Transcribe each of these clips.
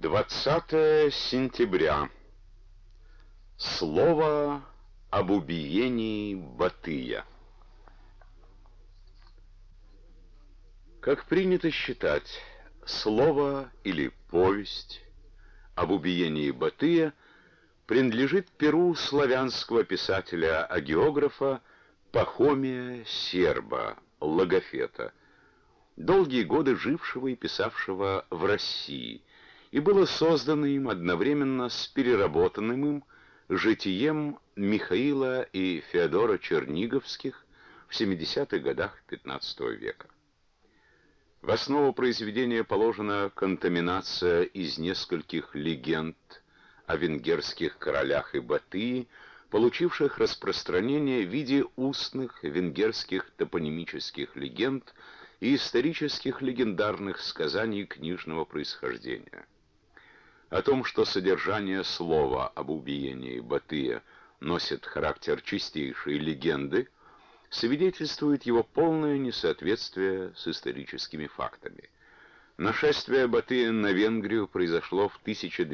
20 сентября. Слово об убиении Батыя. Как принято считать, слово или повесть об убиении Батыя принадлежит перу славянского писателя-агеографа Пахомия Серба, Логофета, долгие годы жившего и писавшего в России, и было создано им одновременно с переработанным им житием Михаила и Феодора Черниговских в 70-х годах XV века. В основу произведения положена контаминация из нескольких легенд о венгерских королях и Батыя, получивших распространение в виде устных венгерских топонимических легенд и исторических легендарных сказаний книжного происхождения. О том, что содержание слова об убиении Батыя носит характер чистейшей легенды, свидетельствует его полное несоответствие с историческими фактами. Нашествие Батыя на Венгрию произошло в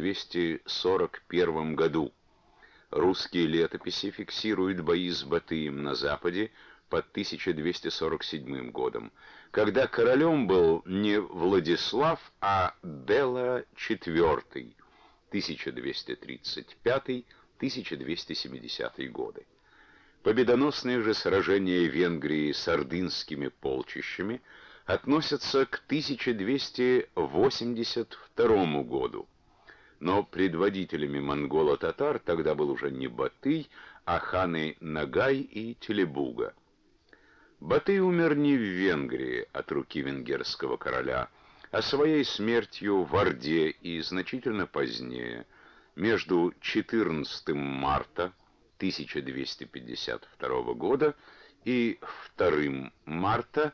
1241 году. Русские летописи фиксируют бои с Батыем на западе под 1247 годом, когда королем был не Владислав, а Бела IV, 1235-1270 годы. Победоносные же сражения Венгрии с ордынскими полчищами относятся к 1282 году. Но предводителями монголо-татар тогда был уже не Батый, а ханы Нагай и Телебуга. Батый умер не в Венгрии от руки венгерского короля, а своей смертью в Орде и значительно позднее, между 14 марта 1252 года и 2 марта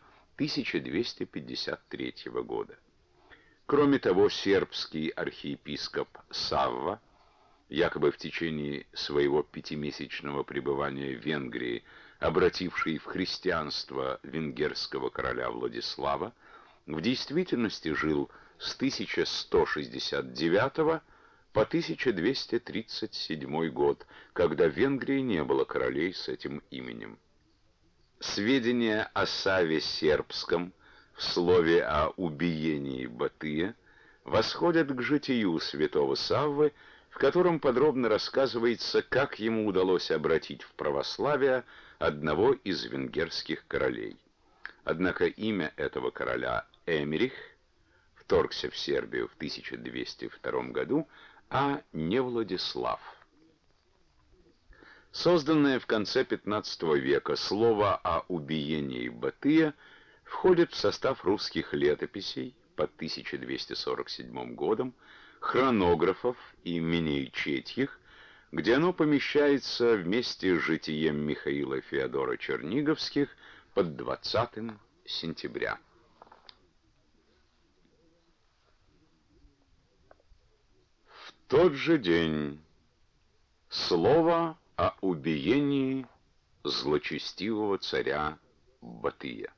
1253 года. Кроме того, сербский архиепископ Савва, якобы в течение своего 5-месячного пребывания в Венгрии, обративший в христианство венгерского короля Владислава, в действительности жил с 1169 по 1237 год, когда в Венгрии не было королей с этим именем. Сведения о Савве Сербском в слове о убиении Батыя восходят к житию святого Саввы, в котором подробно рассказывается, как ему удалось обратить в православие одного из венгерских королей. Однако имя этого короля Эмерих вторгся в Сербию в 1202 году, а не Владислав. Созданное в конце XV века слово о убиении Батыя входит в состав русских летописей под 1247 годом, хронографов и Минеичетьих, где оно помещается вместе с житием Михаила и Феодора Черниговских под 20 сентября. В тот же день слово о убиении злочестивого царя Батыя.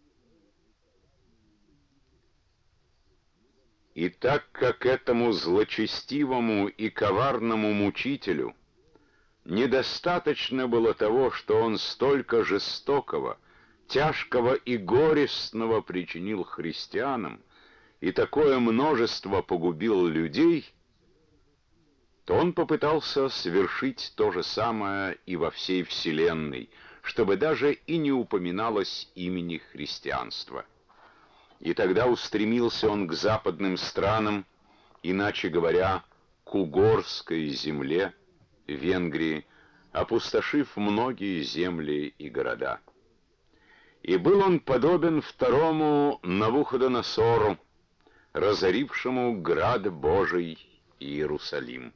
И так как этому злочестивому и коварному мучителю недостаточно было того, что он столько жестокого, тяжкого и горестного причинил христианам, и такое множество погубил людей, то он попытался совершить то же самое и во всей вселенной, чтобы даже и не упоминалось имени христианства. И тогда устремился он к западным странам, иначе говоря, к угорской земле, Венгрии, опустошив многие земли и города. И был он подобен второму Навуходоносору, разорившему град Божий Иерусалим.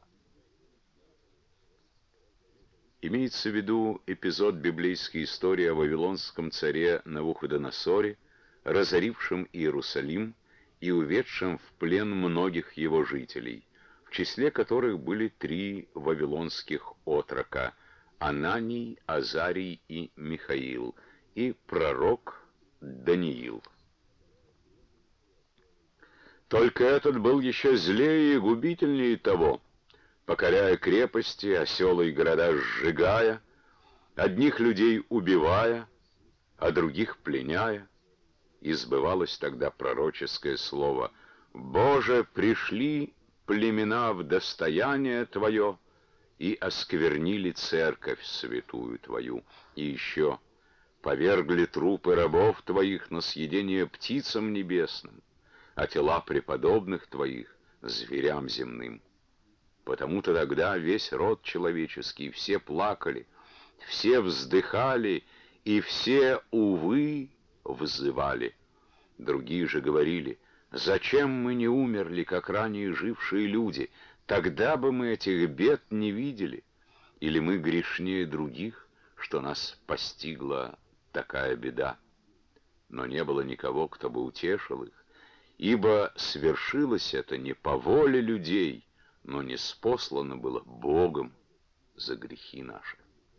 Имеется в виду эпизод библейской истории о вавилонском царе Навуходоносоре, разорившем Иерусалим и уведшем в плен многих его жителей, в числе которых были 3 вавилонских отрока — Ананий, Азарий и Михаил, и пророк Даниил. Только этот был еще злее и губительнее того, покоряя крепости, а села и города сжигая, одних людей убивая, а других пленяя. И сбывалось тогда пророческое слово: «Боже, пришли племена в достояние Твое и осквернили церковь святую Твою». И еще: «Повергли трупы рабов Твоих на съедение птицам небесным, а тела преподобных Твоих зверям земным». Потому-то тогда весь род человеческий, все плакали, все вздыхали и все, увы, взывали. Другие же говорили: «Зачем мы не умерли, как ранее жившие люди? Тогда бы мы этих бед не видели. Или мы грешнее других, что нас постигла такая беда?» Но не было никого, кто бы утешил их, ибо свершилось это не по воле людей, но ниспослано было Богом за грехи наши.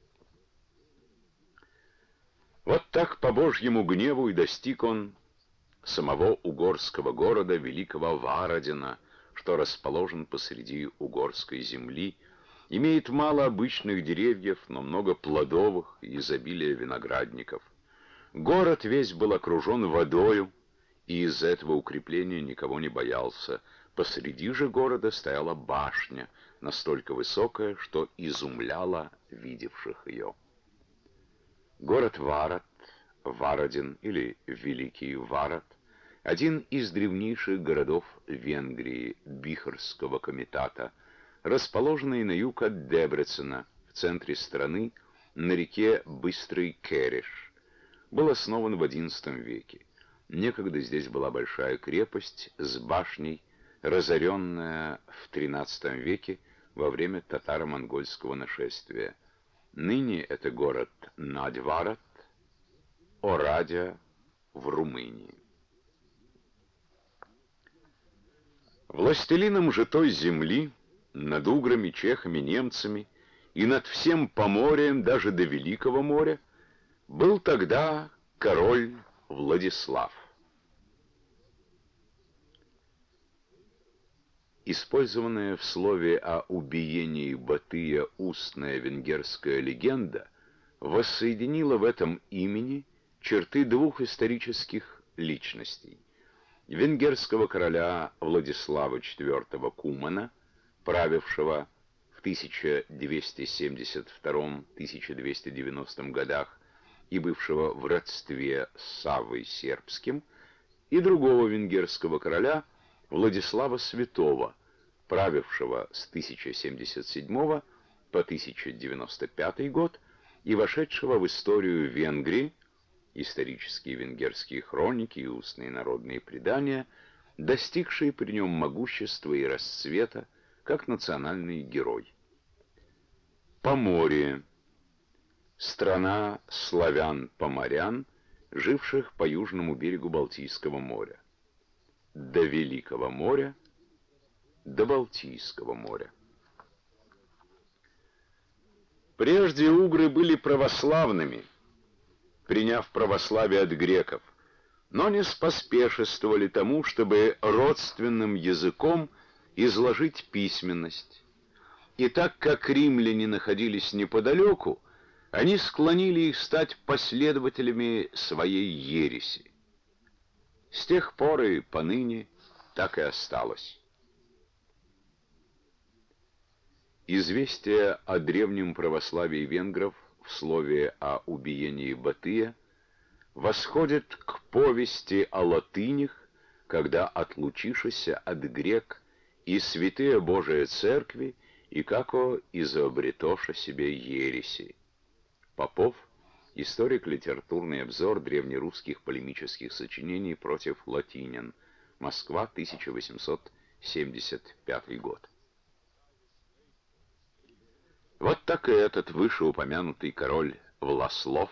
Вот так по Божьему гневу и достиг он самого угорского города, великого Варадина, что расположен посреди угорской земли, имеет мало обычных деревьев, но много плодовых и изобилие виноградников. Город весь был окружен водою, и из-за этого укрепления никого не боялся. Посреди же города стояла башня, настолько высокая, что изумляла видевших ее. Город Варад, Варадин или Великий Варад, один из древнейших городов Венгрии, Бихарского комитата, расположенный на юг от Дебрецена, в центре страны, на реке Быстрый Кереш, был основан в XI веке. Некогда здесь была большая крепость с башней, разоренная в XIII веке во время татаро-монгольского нашествия. Ныне это город Надьварад, Орадия в Румынии. Властелином же той земли, над уграми, чехами, немцами и над всем Поморьем, даже до Великого моря, был тогда король Владислав. Использованная в слове о убиении Батыя устная венгерская легенда воссоединила в этом имени черты двух исторических личностей: венгерского короля Владислава IV Кумана, правившего в 1272-1290 годах и бывшего в родстве с Саввой Сербским, и другого венгерского короля Владислава Святого, правившего с 1077 по 1095 год и вошедшего в историю Венгрии, исторические венгерские хроники и устные народные предания, достигшие при нем могущества и расцвета как национальный герой. Поморье. Страна славян-поморян, живших по южному берегу Балтийского моря. До Великого моря, до Балтийского моря. Прежде угры были православными, приняв православие от греков, но не споспешествовали тому, чтобы родственным языком изложить письменность. И так как римляне находились неподалеку, они склонили их стать последователями своей ереси. С тех пор и поныне так и осталось. Известие о древнем православии венгров в слове о убиении Батыя восходит к повести о латынях, когда отлучишися от грек и святые Божия церкви, и како изобретоша себе ереси. Попов. Историк, литературный обзор древнерусских полемических сочинений против латинян. Москва, 1875 год. Вот так и этот вышеупомянутый король Власлов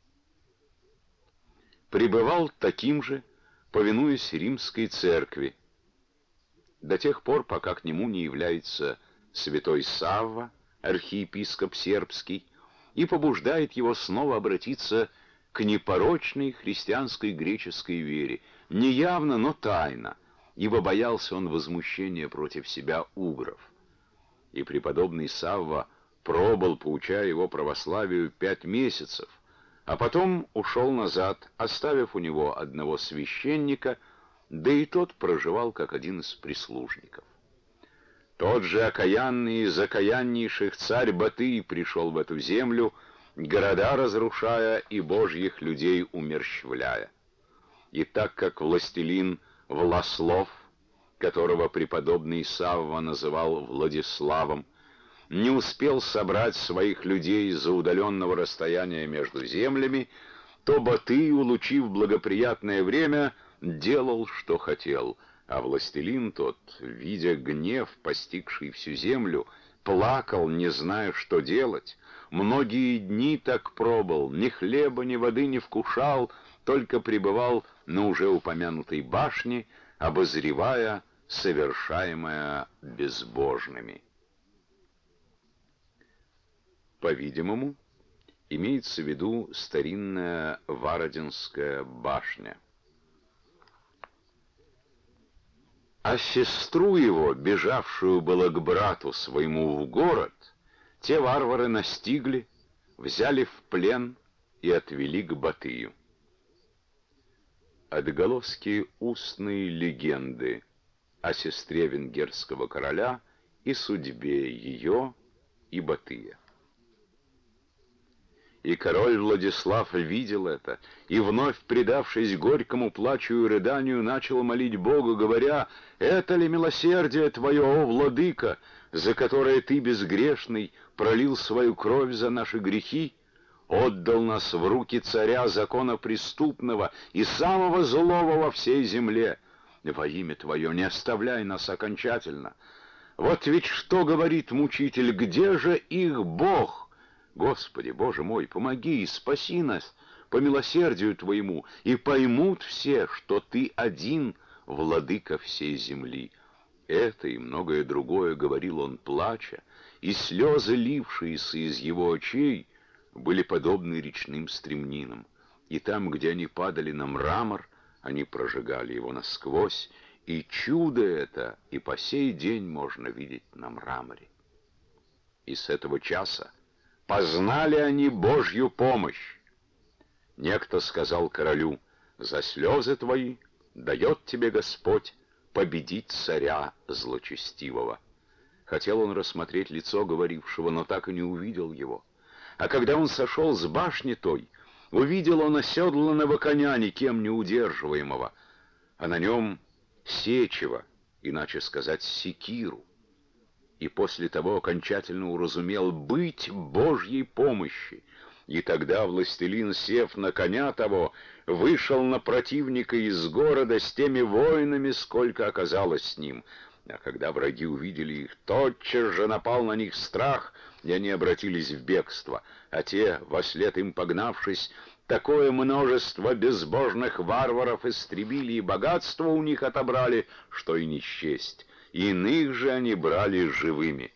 пребывал таким же, повинуясь римской церкви, до тех пор, пока к нему не является святой Савва, архиепископ сербский, и побуждает его снова обратиться к непорочной христианской греческой вере, не явно, но тайно, ибо боялся он возмущения против себя угров. И преподобный Савва пробыл, поучая его православию, 5 месяцев, а потом ушел назад, оставив у него одного священника, да и тот проживал как один из прислужников. Тот же окаянный из окаяннейших царь Батый пришел в эту землю, города разрушая и божьих людей умерщвляя. И так как властелин Власлов, которого преподобный Савва называл Владиславом, не успел собрать своих людей из-за удаленного расстояния между землями, то Батый, улучив благоприятное время, делал, что хотел, а властелин тот, видя гнев, постигший всю землю, плакал, не зная, что делать. Многие дни так пробыл, ни хлеба, ни воды не вкушал, только пребывал на уже упомянутой башне, обозревая совершаемое безбожными. По-видимому, имеется в виду старинная Вародинская башня. А сестру его, бежавшую было к брату своему в город, те варвары настигли, взяли в плен и отвели к Батыю. Отголоски устной легенды о сестре венгерского короля и судьбе ее и Батыя. И король Владислав видел это, и, вновь предавшись горькому плачу и рыданию, начал молить Бога, говоря: «Это ли милосердие Твое, о Владыка, за которое Ты, безгрешный, пролил свою кровь за наши грехи, отдал нас в руки царя законопреступного и самого злого во всей земле? Во имя Твое не оставляй нас окончательно. Вот ведь что говорит мучитель: где же их Бог? Господи, Боже мой, помоги и спаси нас по милосердию Твоему, и поймут все, что Ты один, владыка всей земли». Это и многое другое говорил он, плача, и слезы, лившиеся из его очей, были подобны речным стремнинам, и там, где они падали на мрамор, они прожигали его насквозь, и чудо это и по сей день можно видеть на мраморе. И с этого часа познали они Божью помощь. Некто сказал королю: «За слезы твои дает тебе Господь победить царя злочестивого». Хотел он рассмотреть лицо говорившего, но так и не увидел его. А когда он сошел с башни той, увидел он оседланного коня, никем не удерживаемого, а на нем сечево, иначе сказать, секиру. И после того окончательно уразумел быть Божьей помощи. И тогда властелин, сев на коня того, вышел на противника из города с теми воинами, сколько оказалось с ним. А когда враги увидели их, тотчас же напал на них страх, и они обратились в бегство. А те, вослед им погнавшись, такое множество безбожных варваров истребили и богатство у них отобрали, что и не счесть. Иных же они брали живыми.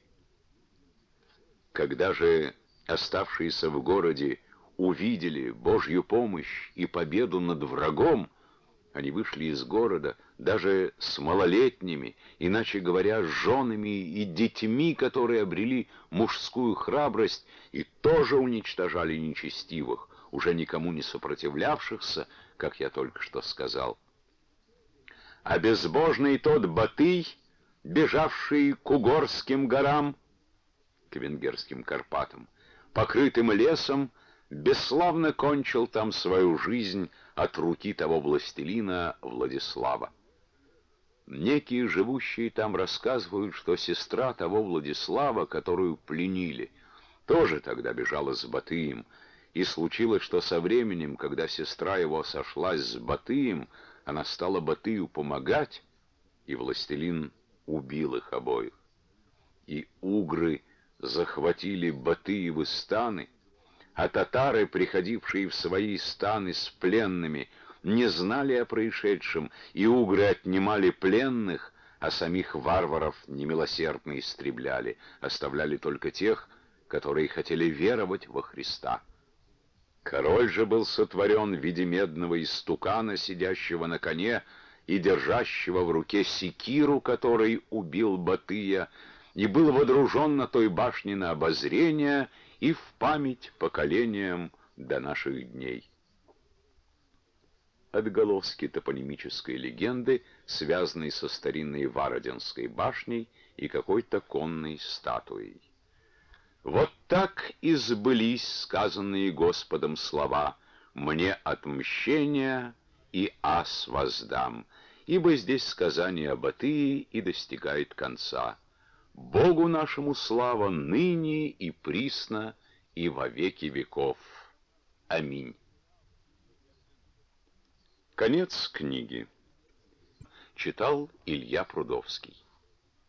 Когда же оставшиеся в городе увидели Божью помощь и победу над врагом, они вышли из города даже с малолетними, иначе говоря, с женами и детьми, которые обрели мужскую храбрость, и тоже уничтожали нечестивых, уже никому не сопротивлявшихся, как я только что сказал. А безбожный тот Батый, бежавший к Угорским горам, к венгерским Карпатам, покрытым лесом, бесславно кончил там свою жизнь от руки того властелина Владислава. Некие живущие там рассказывают, что сестра того Владислава, которую пленили, тоже тогда бежала с Батыем, и случилось, что со временем, когда сестра его сошлась с Батыем, она стала Батыю помогать, и властелин убил их обоих. И угры захватили Батыевы станы, а татары, приходившие в свои станы с пленными, не знали о происшедшем, и угры отнимали пленных, а самих варваров немилосердно истребляли, оставляли только тех, которые хотели веровать во Христа. Король же был сотворен в виде медного истукана, сидящего на коне, и держащего в руке секиру, который убил Батыя, и был водружен на той башне на обозрение и в память поколениям до наших дней. Отголоски топонимической легенды, связанной со старинной Вародинской башней и какой-то конной статуей. Вот так и сбылись сказанные Господом слова: «Мне отмщение, и ас воздам», ибо здесь сказание об Батые и достигает конца. Богу нашему слава ныне и присно, и во веки веков. Аминь. Конец книги. Читал Илья Прудовский.